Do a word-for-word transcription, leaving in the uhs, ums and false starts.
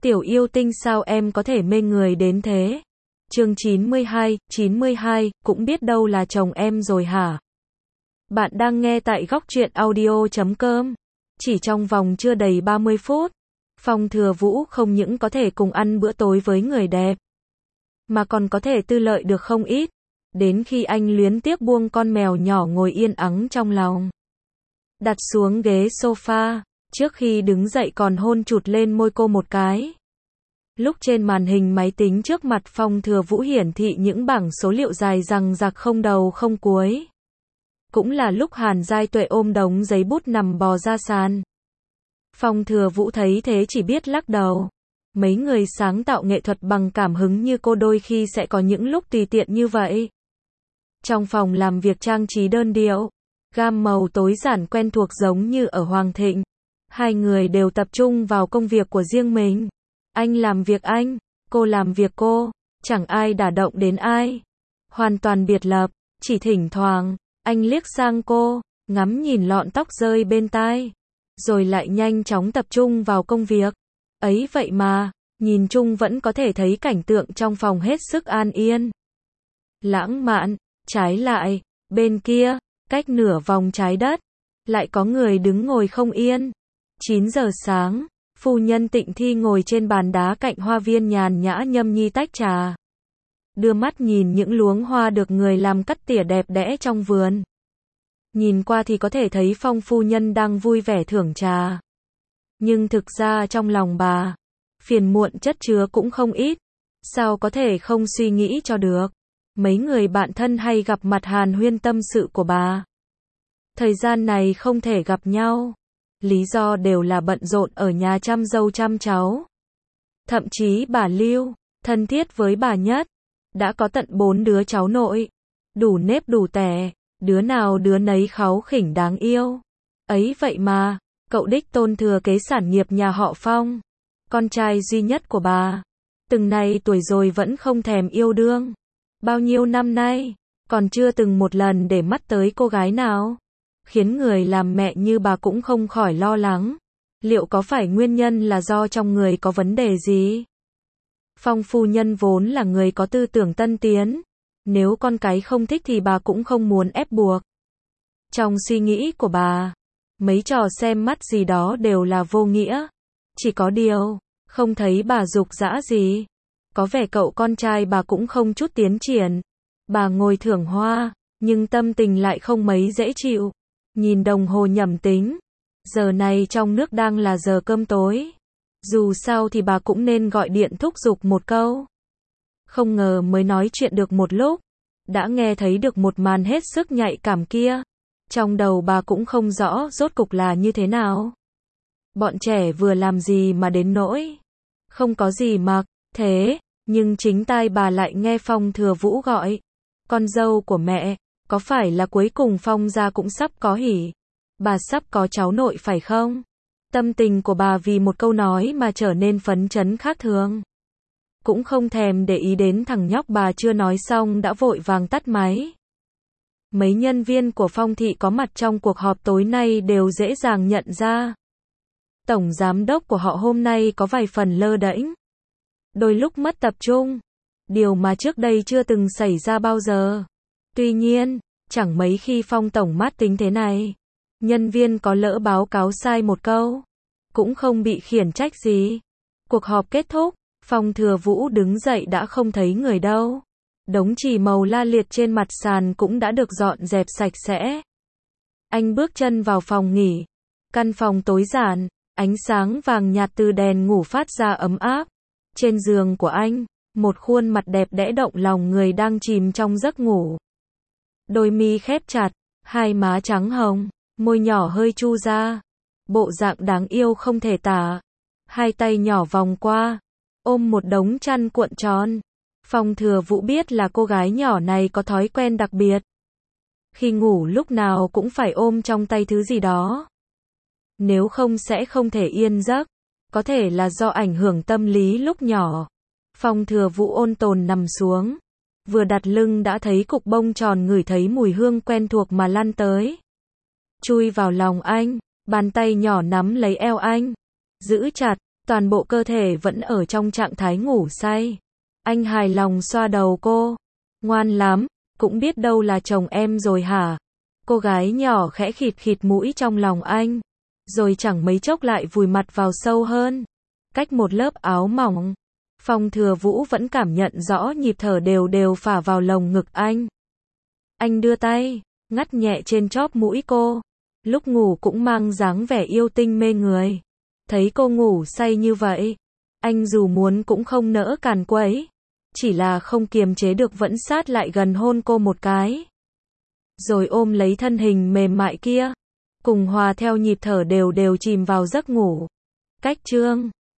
Tiểu yêu tinh sao em có thể mê người đến thế? Chương chín mươi hai, chín mươi hai, cũng biết đâu là chồng em rồi hả? Bạn đang nghe tại góc truyện audio chấm com. Chỉ trong vòng chưa đầy ba mươi phút, Phong Thừa Vũ không những có thể cùng ăn bữa tối với người đẹp, mà còn có thể tư lợi được không ít. Đến khi anh luyến tiếc buông con mèo nhỏ ngồi yên ắng trong lòng, đặt xuống ghế sofa, trước khi đứng dậy còn hôn chụt lên môi cô một cái. Lúc trên màn hình máy tính trước mặt Phong Thừa Vũ hiển thị những bảng số liệu dài dằng dặc không đầu không cuối. Cũng là lúc Hàn Giai Tuệ ôm đống giấy bút nằm bò ra sàn. Phong Thừa Vũ thấy thế chỉ biết lắc đầu. Mấy người sáng tạo nghệ thuật bằng cảm hứng như cô đôi khi sẽ có những lúc tùy tiện như vậy. Trong phòng làm việc trang trí đơn điệu, gam màu tối giản quen thuộc giống như ở Hoàng Thịnh. Hai người đều tập trung vào công việc của riêng mình. Anh làm việc anh, cô làm việc cô, chẳng ai đả động đến ai. Hoàn toàn biệt lập, chỉ thỉnh thoảng, anh liếc sang cô, ngắm nhìn lọn tóc rơi bên tai, rồi lại nhanh chóng tập trung vào công việc. Ấy vậy mà, nhìn chung vẫn có thể thấy cảnh tượng trong phòng hết sức an yên. Lãng mạn, trái lại, bên kia, cách nửa vòng trái đất, lại có người đứng ngồi không yên. chín giờ sáng, phu nhân Tịnh Thi ngồi trên bàn đá cạnh hoa viên nhàn nhã nhâm nhi tách trà. Đưa mắt nhìn những luống hoa được người làm cắt tỉa đẹp đẽ trong vườn. Nhìn qua thì có thể thấy Phong phu nhân đang vui vẻ thưởng trà. Nhưng thực ra trong lòng bà, phiền muộn chất chứa cũng không ít. Sao có thể không suy nghĩ cho được. Mấy người bạn thân hay gặp mặt hàn huyên tâm sự của bà. Thời gian này không thể gặp nhau. Lý do đều là bận rộn ở nhà chăm dâu chăm cháu. Thậm chí bà Lưu, thân thiết với bà nhất, đã có tận bốn đứa cháu nội. Đủ nếp đủ tẻ, đứa nào đứa nấy kháu khỉnh đáng yêu. Ấy vậy mà, cậu đích tôn thừa kế sản nghiệp nhà họ Phong, con trai duy nhất của bà, từng này tuổi rồi vẫn không thèm yêu đương. Bao nhiêu năm nay, còn chưa từng một lần để mắt tới cô gái nào. Khiến người làm mẹ như bà cũng không khỏi lo lắng. Liệu có phải nguyên nhân là do trong người có vấn đề gì? Phong phu nhân vốn là người có tư tưởng tân tiến. Nếu con cái không thích thì bà cũng không muốn ép buộc. Trong suy nghĩ của bà, mấy trò xem mắt gì đó đều là vô nghĩa. Chỉ có điều, không thấy bà giục giã gì. Có vẻ cậu con trai bà cũng không chút tiến triển. Bà ngồi thưởng hoa, nhưng tâm tình lại không mấy dễ chịu. Nhìn đồng hồ nhẩm tính, giờ này trong nước đang là giờ cơm tối. Dù sao thì bà cũng nên gọi điện thúc giục một câu. Không ngờ mới nói chuyện được một lúc, đã nghe thấy được một màn hết sức nhạy cảm kia. Trong đầu bà cũng không rõ rốt cục là như thế nào. Bọn trẻ vừa làm gì mà đến nỗi không có gì mặc, thế, nhưng chính tai bà lại nghe Phong Thừa Vũ gọi. Con dâu của mẹ, có phải là cuối cùng Phong gia cũng sắp có hỉ? Bà sắp có cháu nội phải không? Tâm tình của bà vì một câu nói mà trở nên phấn chấn khác thường. Cũng không thèm để ý đến thằng nhóc bà chưa nói xong đã vội vàng tắt máy. Mấy nhân viên của Phong thị có mặt trong cuộc họp tối nay đều dễ dàng nhận ra. Tổng giám đốc của họ hôm nay có vài phần lơ đễnh. Đôi lúc mất tập trung. Điều mà trước đây chưa từng xảy ra bao giờ. Tuy nhiên, chẳng mấy khi Phong tổng mát tính thế này. Nhân viên có lỡ báo cáo sai một câu, cũng không bị khiển trách gì. Cuộc họp kết thúc, Phong Thừa Vũ đứng dậy đã không thấy người đâu. Đống chì màu la liệt trên mặt sàn cũng đã được dọn dẹp sạch sẽ. Anh bước chân vào phòng nghỉ. Căn phòng tối giản, ánh sáng vàng nhạt từ đèn ngủ phát ra ấm áp. Trên giường của anh, một khuôn mặt đẹp đẽ động lòng người đang chìm trong giấc ngủ. Đôi mi khép chặt, hai má trắng hồng, môi nhỏ hơi chu ra. Bộ dạng đáng yêu không thể tả. Hai tay nhỏ vòng qua, ôm một đống chăn cuộn tròn. Phong Thừa Vũ biết là cô gái nhỏ này có thói quen đặc biệt. Khi ngủ lúc nào cũng phải ôm trong tay thứ gì đó. Nếu không sẽ không thể yên giấc. Có thể là do ảnh hưởng tâm lý lúc nhỏ. Phong Thừa Vũ ôn tồn nằm xuống. Vừa đặt lưng đã thấy cục bông tròn ngửi thấy mùi hương quen thuộc mà lăn tới. Chui vào lòng anh, bàn tay nhỏ nắm lấy eo anh. Giữ chặt, Toàn bộ cơ thể vẫn ở trong trạng thái ngủ say. Anh hài lòng xoa đầu cô. Ngoan lắm, cũng biết đâu là chồng em rồi hả? Cô gái nhỏ khẽ khịt khịt mũi trong lòng anh. Rồi chẳng mấy chốc lại vùi mặt vào sâu hơn. Cách một lớp áo mỏng. Phong Thừa Vũ vẫn cảm nhận rõ nhịp thở đều đều phả vào lồng ngực anh. Anh đưa tay, ngắt nhẹ trên chóp mũi cô. Lúc ngủ cũng mang dáng vẻ yêu tinh mê người. Thấy cô ngủ say như vậy, anh dù muốn cũng không nỡ càn quấy. Chỉ là không kiềm chế được vẫn sát lại gần hôn cô một cái. Rồi ôm lấy thân hình mềm mại kia. Cùng hòa theo nhịp thở đều đều chìm vào giấc ngủ. Cách chương